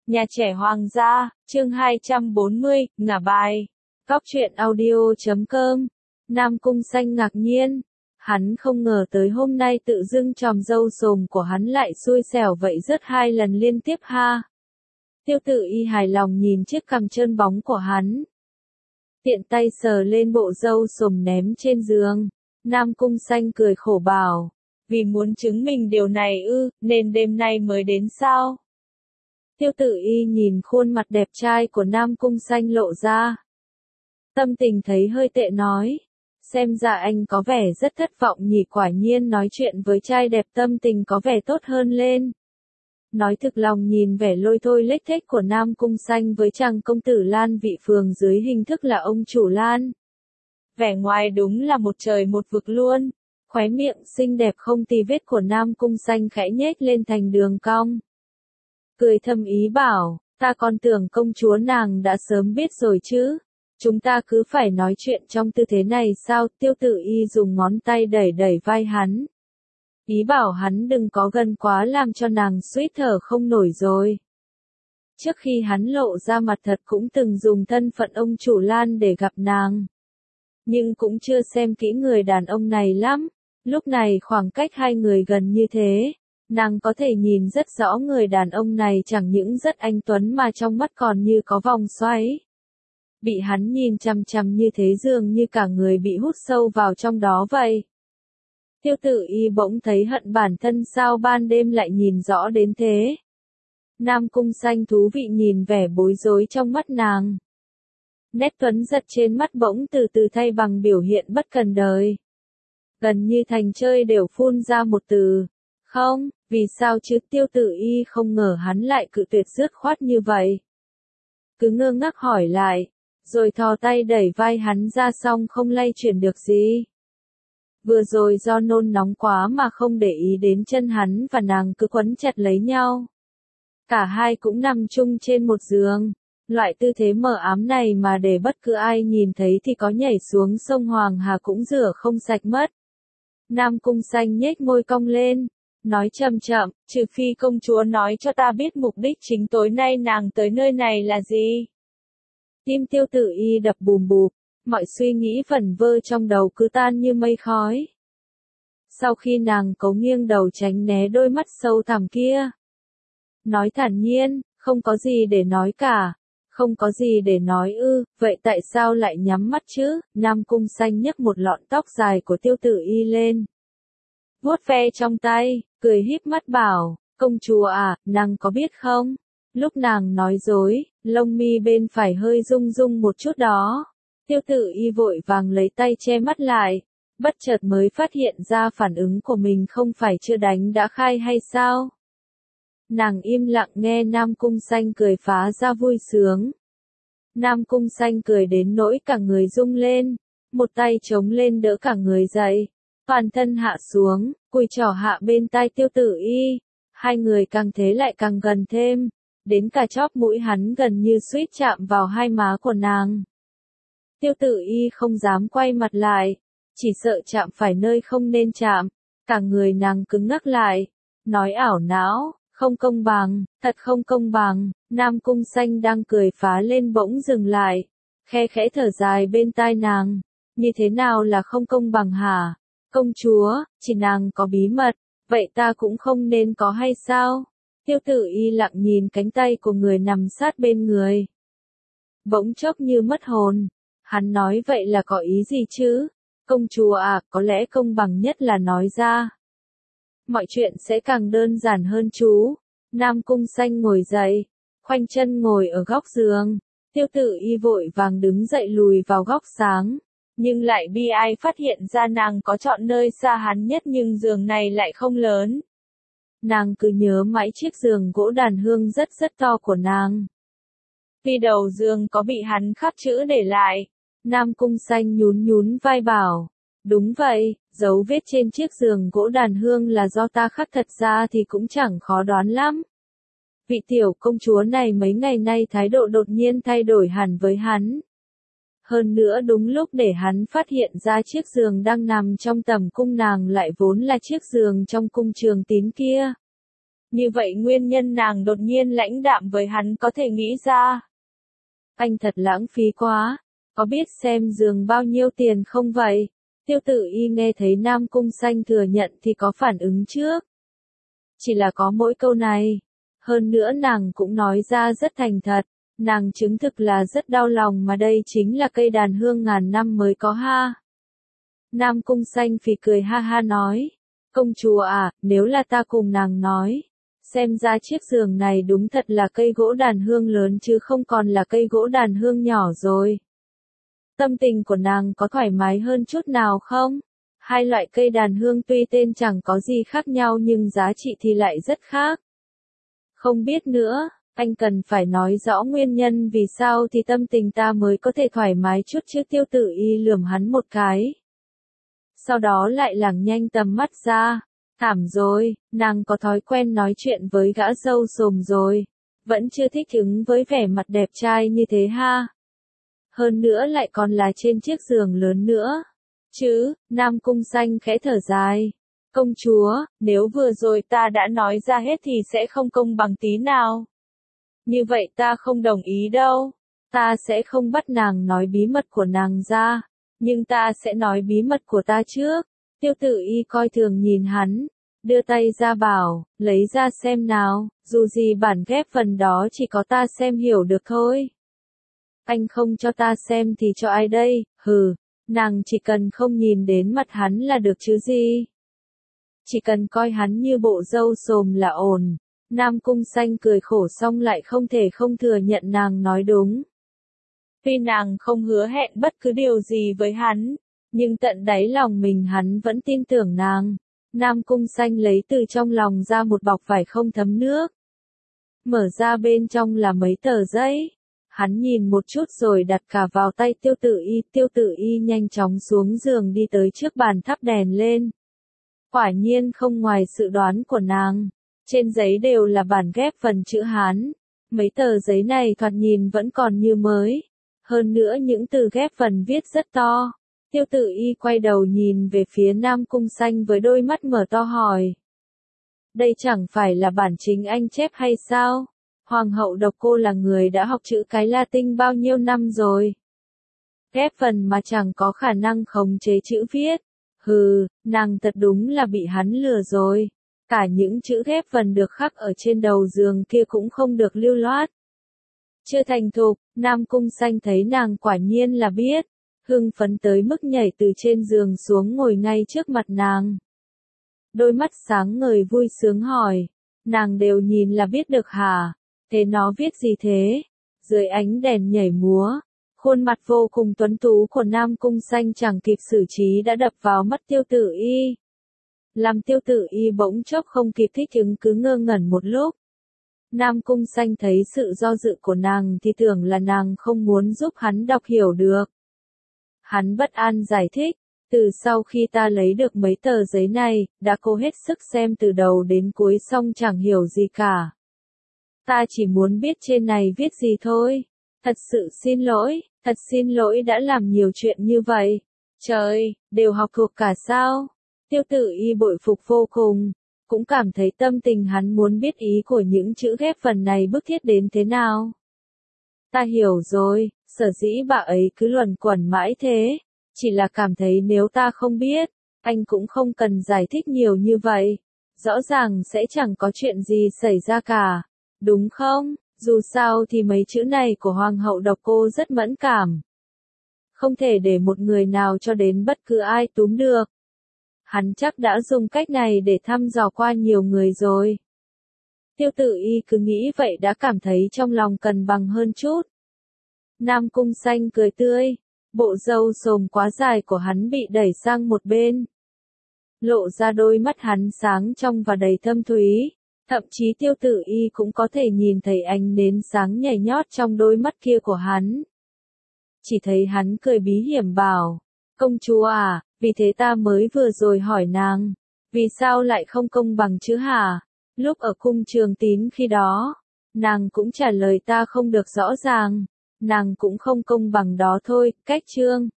Nhà trẻ Hoàng gia, chương 240, ngả bài. Góc truyện audio.com. Nam Cung Xanh ngạc nhiên. Hắn không ngờ tới hôm nay tự dưng tròm râu sồm của hắn lại xui xẻo vậy rớt 2 lần liên tiếp ha. Tiêu Tự Y hài lòng nhìn chiếc cằm trơn bóng của hắn. Tiện tay sờ lên bộ râu sồm ném trên giường. Nam Cung Xanh cười khổ bảo. Vì muốn chứng minh điều này nên đêm nay mới đến sao? Tiêu Tự Y nhìn khuôn mặt đẹp trai của Nam Cung Xanh lộ ra. Tâm tình thấy hơi tệ nói. Xem ra anh có vẻ rất thất vọng nhỉ, quả nhiên nói chuyện với trai đẹp tâm tình có vẻ tốt hơn lên. Nói thực lòng nhìn vẻ lôi thôi lếch thếch của Nam Cung Xanh với chàng công tử Lan Vị Phường dưới hình thức là ông chủ Lan. Vẻ ngoài đúng là một trời một vực luôn. Khóe miệng xinh đẹp không tì vết của Nam Cung Xanh khẽ nhếch lên thành đường cong. Cười thầm ý bảo, ta còn tưởng công chúa nàng đã sớm biết rồi chứ. Chúng ta cứ phải nói chuyện trong tư thế này sao? Tiêu Tự Y dùng ngón tay đẩy đẩy vai hắn. Ý bảo hắn đừng có gần quá làm cho nàng suýt thở không nổi rồi. Trước khi hắn lộ ra mặt thật cũng từng dùng thân phận ông chủ Lan để gặp nàng. Nhưng cũng chưa xem kỹ người đàn ông này lắm. Lúc này khoảng cách hai người gần như thế. Nàng có thể nhìn rất rõ người đàn ông này chẳng những rất anh tuấn mà trong mắt còn như có vòng xoáy. Bị hắn nhìn chằm chằm như thế dường như cả người bị hút sâu vào trong đó vậy. Tiêu Tự Y bỗng thấy hận bản thân sao ban đêm lại nhìn rõ đến thế. Nam Cung Xanh thú vị nhìn vẻ bối rối trong mắt nàng. Nét tuấn giật trên mắt bỗng từ từ thay bằng biểu hiện bất cần đời. Gần như thành chơi đều phun ra một từ. Không, vì sao chứ? Tiêu Tự Y không ngờ hắn lại cự tuyệt dứt khoát như vậy. Cứ ngơ ngác hỏi lại, rồi thò tay đẩy vai hắn ra xong không lay chuyển được gì. Vừa rồi do nôn nóng quá mà không để ý đến chân hắn và nàng cứ quấn chặt lấy nhau. Cả hai cũng nằm chung trên một giường. Loại tư thế mờ ám này mà để bất cứ ai nhìn thấy thì có nhảy xuống sông Hoàng Hà cũng rửa không sạch mất. Nam Cung Xanh nhếch môi cong lên, nói chậm chậm, trừ phi công chúa nói cho ta biết mục đích chính tối nay nàng tới nơi này là gì. Tim Tiêu Tự Y đập bùm bụp, mọi suy nghĩ vẩn vơ trong đầu cứ tan như mây khói. Sau khi nàng cố nghiêng đầu tránh né đôi mắt sâu thẳm kia. Nói thản nhiên, không có gì để nói cả. Không có gì để nói vậy tại sao lại nhắm mắt chứ? Nam Cung Xanh nhấc một lọn tóc dài của Tiêu Tự Y lên. Vuốt ve trong tay, cười híp mắt bảo, công chúa à, nàng có biết không? Lúc nàng nói dối, lông mi bên phải hơi rung rung một chút đó. Tiêu Tự Y vội vàng lấy tay che mắt lại, bất chợt mới phát hiện ra phản ứng của mình không phải chưa đánh đã khai hay sao? Nàng im lặng nghe Nam Cung Xanh cười phá ra vui sướng. Nam Cung Xanh cười đến nỗi cả người rung lên, một tay chống lên đỡ cả người dậy, toàn thân hạ xuống, cùi trỏ hạ bên tai Tiêu Tự Y, hai người càng thế lại càng gần thêm, đến cả chóp mũi hắn gần như suýt chạm vào hai má của nàng. Tiêu Tự Y không dám quay mặt lại, chỉ sợ chạm phải nơi không nên chạm, cả người nàng cứng ngắc lại, nói ảo não. Không công bằng, thật không công bằng. Nam Cung Xanh đang cười phá lên bỗng dừng lại, khe khẽ thở dài bên tai nàng. Như thế nào là không công bằng hả? Công chúa, chỉ nàng có bí mật, vậy ta cũng không nên có hay sao? Tiêu Tự Y lặng nhìn cánh tay của người nằm sát bên người. Bỗng chốc như mất hồn. Hắn nói vậy là có ý gì chứ? Công chúa à, có lẽ công bằng nhất là nói ra. Mọi chuyện sẽ càng đơn giản hơn chú. Nam Cung Xanh ngồi dậy, khoanh chân ngồi ở góc giường. Tiêu Tự Y vội vàng đứng dậy lùi vào góc sáng. Nhưng lại bi ai phát hiện ra nàng có chọn nơi xa hắn nhất nhưng giường này lại không lớn. Nàng cứ nhớ mãi chiếc giường gỗ đàn hương rất to của nàng. Vì đầu giường có bị hắn khắc chữ để lại. Nam Cung Xanh nhún nhún vai bảo. Đúng vậy, dấu vết trên chiếc giường gỗ đàn hương là do ta khắc, thật ra thì cũng chẳng khó đoán lắm. Vị tiểu công chúa này mấy ngày nay thái độ đột nhiên thay đổi hẳn với hắn. Hơn nữa đúng lúc để hắn phát hiện ra chiếc giường đang nằm trong tầm cung nàng lại vốn là chiếc giường trong cung Trường Tín kia. Như vậy nguyên nhân nàng đột nhiên lãnh đạm với hắn có thể nghĩ ra. Anh thật lãng phí quá, có biết xem giường bao nhiêu tiền không vậy? Tiêu Tử Y nghe thấy Nam Cung Xanh thừa nhận thì có phản ứng trước. Chỉ là có mỗi câu này. Hơn nữa nàng cũng nói ra rất thành thật. Nàng chứng thực là rất đau lòng mà đây chính là cây đàn hương ngàn năm mới có ha. Nam Cung Xanh phì cười ha ha nói. Công chúa à, nếu là ta cùng nàng nói. Xem ra chiếc giường này đúng thật là cây gỗ đàn hương lớn chứ không còn là cây gỗ đàn hương nhỏ rồi. Tâm tình của nàng có thoải mái hơn chút nào không? Hai loại cây đàn hương tuy tên chẳng có gì khác nhau nhưng giá trị thì lại rất khác. Không biết nữa, anh cần phải nói rõ nguyên nhân vì sao thì tâm tình ta mới có thể thoải mái chút chứ. Tiêu Tử Y lườm hắn một cái. Sau đó lại lảng nhanh tầm mắt ra. Thảm rồi, nàng có thói quen nói chuyện với gã râu sồm rồi. Vẫn chưa thích ứng với vẻ mặt đẹp trai như thế ha. Hơn nữa lại còn là trên chiếc giường lớn nữa. Chứ, Nam Cung Xanh khẽ thở dài. Công chúa, nếu vừa rồi ta đã nói ra hết thì sẽ không công bằng tí nào. Như vậy ta không đồng ý đâu. Ta sẽ không bắt nàng nói bí mật của nàng ra. Nhưng ta sẽ nói bí mật của ta trước. Tiêu Tử Y coi thường nhìn hắn. Đưa tay ra bảo, lấy ra xem nào. Dù gì bản ghép phần đó chỉ có ta xem hiểu được thôi. Anh không cho ta xem thì cho ai đây? Hừ, nàng chỉ cần không nhìn đến mặt hắn là được chứ gì. Chỉ cần coi hắn như bộ râu sồm là ổn. Nam Cung Xanh cười khổ xong lại không thể không thừa nhận nàng nói đúng. Tuy nàng không hứa hẹn bất cứ điều gì với hắn, nhưng tận đáy lòng mình hắn vẫn tin tưởng nàng. Nam Cung Xanh lấy từ trong lòng ra một bọc vải không thấm nước. Mở ra bên trong là mấy tờ giấy. Hắn nhìn một chút rồi đặt cả vào tay Tiêu Tử Y. Tiêu Tử Y nhanh chóng xuống giường đi tới trước bàn thắp đèn lên. Quả nhiên không ngoài sự đoán của nàng. Trên giấy đều là bản ghép phần chữ Hán. Mấy tờ giấy này thoạt nhìn vẫn còn như mới. Hơn nữa những từ ghép phần viết rất to. Tiêu Tử Y quay đầu nhìn về phía Nam Cung Xanh với đôi mắt mở to hỏi. Đây chẳng phải là bản chính anh chép hay sao? Hoàng hậu Độc Cô là người đã học chữ cái Latin bao nhiêu năm rồi. Ghép phần mà chẳng có khả năng khống chế chữ viết. Hừ, nàng thật đúng là bị hắn lừa rồi. Cả những chữ ghép phần được khắc ở trên đầu giường kia cũng không được lưu loát. Chưa thành thục, Nam Cung Xanh thấy nàng quả nhiên là biết. Hưng phấn tới mức nhảy từ trên giường xuống ngồi ngay trước mặt nàng. Đôi mắt sáng ngời vui sướng hỏi. Nàng đều nhìn là biết được hả? Thế nó viết gì thế? Dưới ánh đèn nhảy múa, khuôn mặt vô cùng tuấn tú của Nam Cung Xanh chẳng kịp xử trí đã đập vào mắt Tiêu Tử Y. Làm Tiêu Tử Y bỗng chốc không kịp thích ứng cứ ngơ ngẩn một lúc. Nam Cung Xanh thấy sự do dự của nàng thì tưởng là nàng không muốn giúp hắn đọc hiểu được. Hắn bất an giải thích, từ sau khi ta lấy được mấy tờ giấy này, đã cố hết sức xem từ đầu đến cuối xong chẳng hiểu gì cả. Ta chỉ muốn biết trên này viết gì thôi. Thật sự xin lỗi đã làm nhiều chuyện như vậy. Trời, đều học thuộc cả sao? Tiêu Tử Y bội phục vô cùng, cũng cảm thấy tâm tình hắn muốn biết ý của những chữ ghép phần này bức thiết đến thế nào. Ta hiểu rồi, sở dĩ bà ấy cứ luẩn quẩn mãi thế, chỉ là cảm thấy nếu ta không biết, anh cũng không cần giải thích nhiều như vậy. Rõ ràng sẽ chẳng có chuyện gì xảy ra cả, đúng không? Dù sao thì mấy chữ này của Hoàng hậu Độc Cô rất mẫn cảm. Không thể để một người nào cho đến bất cứ ai túm được. Hắn chắc đã dùng cách này để thăm dò qua nhiều người rồi. Tiêu Tử Y cứ nghĩ vậy đã cảm thấy trong lòng cân bằng hơn chút. Nam Cung Xanh cười tươi, bộ râu xồm quá dài của hắn bị đẩy sang một bên. Lộ ra đôi mắt hắn sáng trong và đầy thâm thúy, thậm chí Tiêu Tử Y cũng có thể nhìn thấy ánh nến sáng nhảy nhót trong đôi mắt kia của hắn. Chỉ thấy hắn cười bí hiểm bảo, công chúa à, vì thế ta mới vừa rồi hỏi nàng, vì sao lại không công bằng chứ hả? Lúc ở cung Trường Tín khi đó, nàng cũng trả lời ta không được rõ ràng, nàng cũng không công bằng đó thôi. Cách chương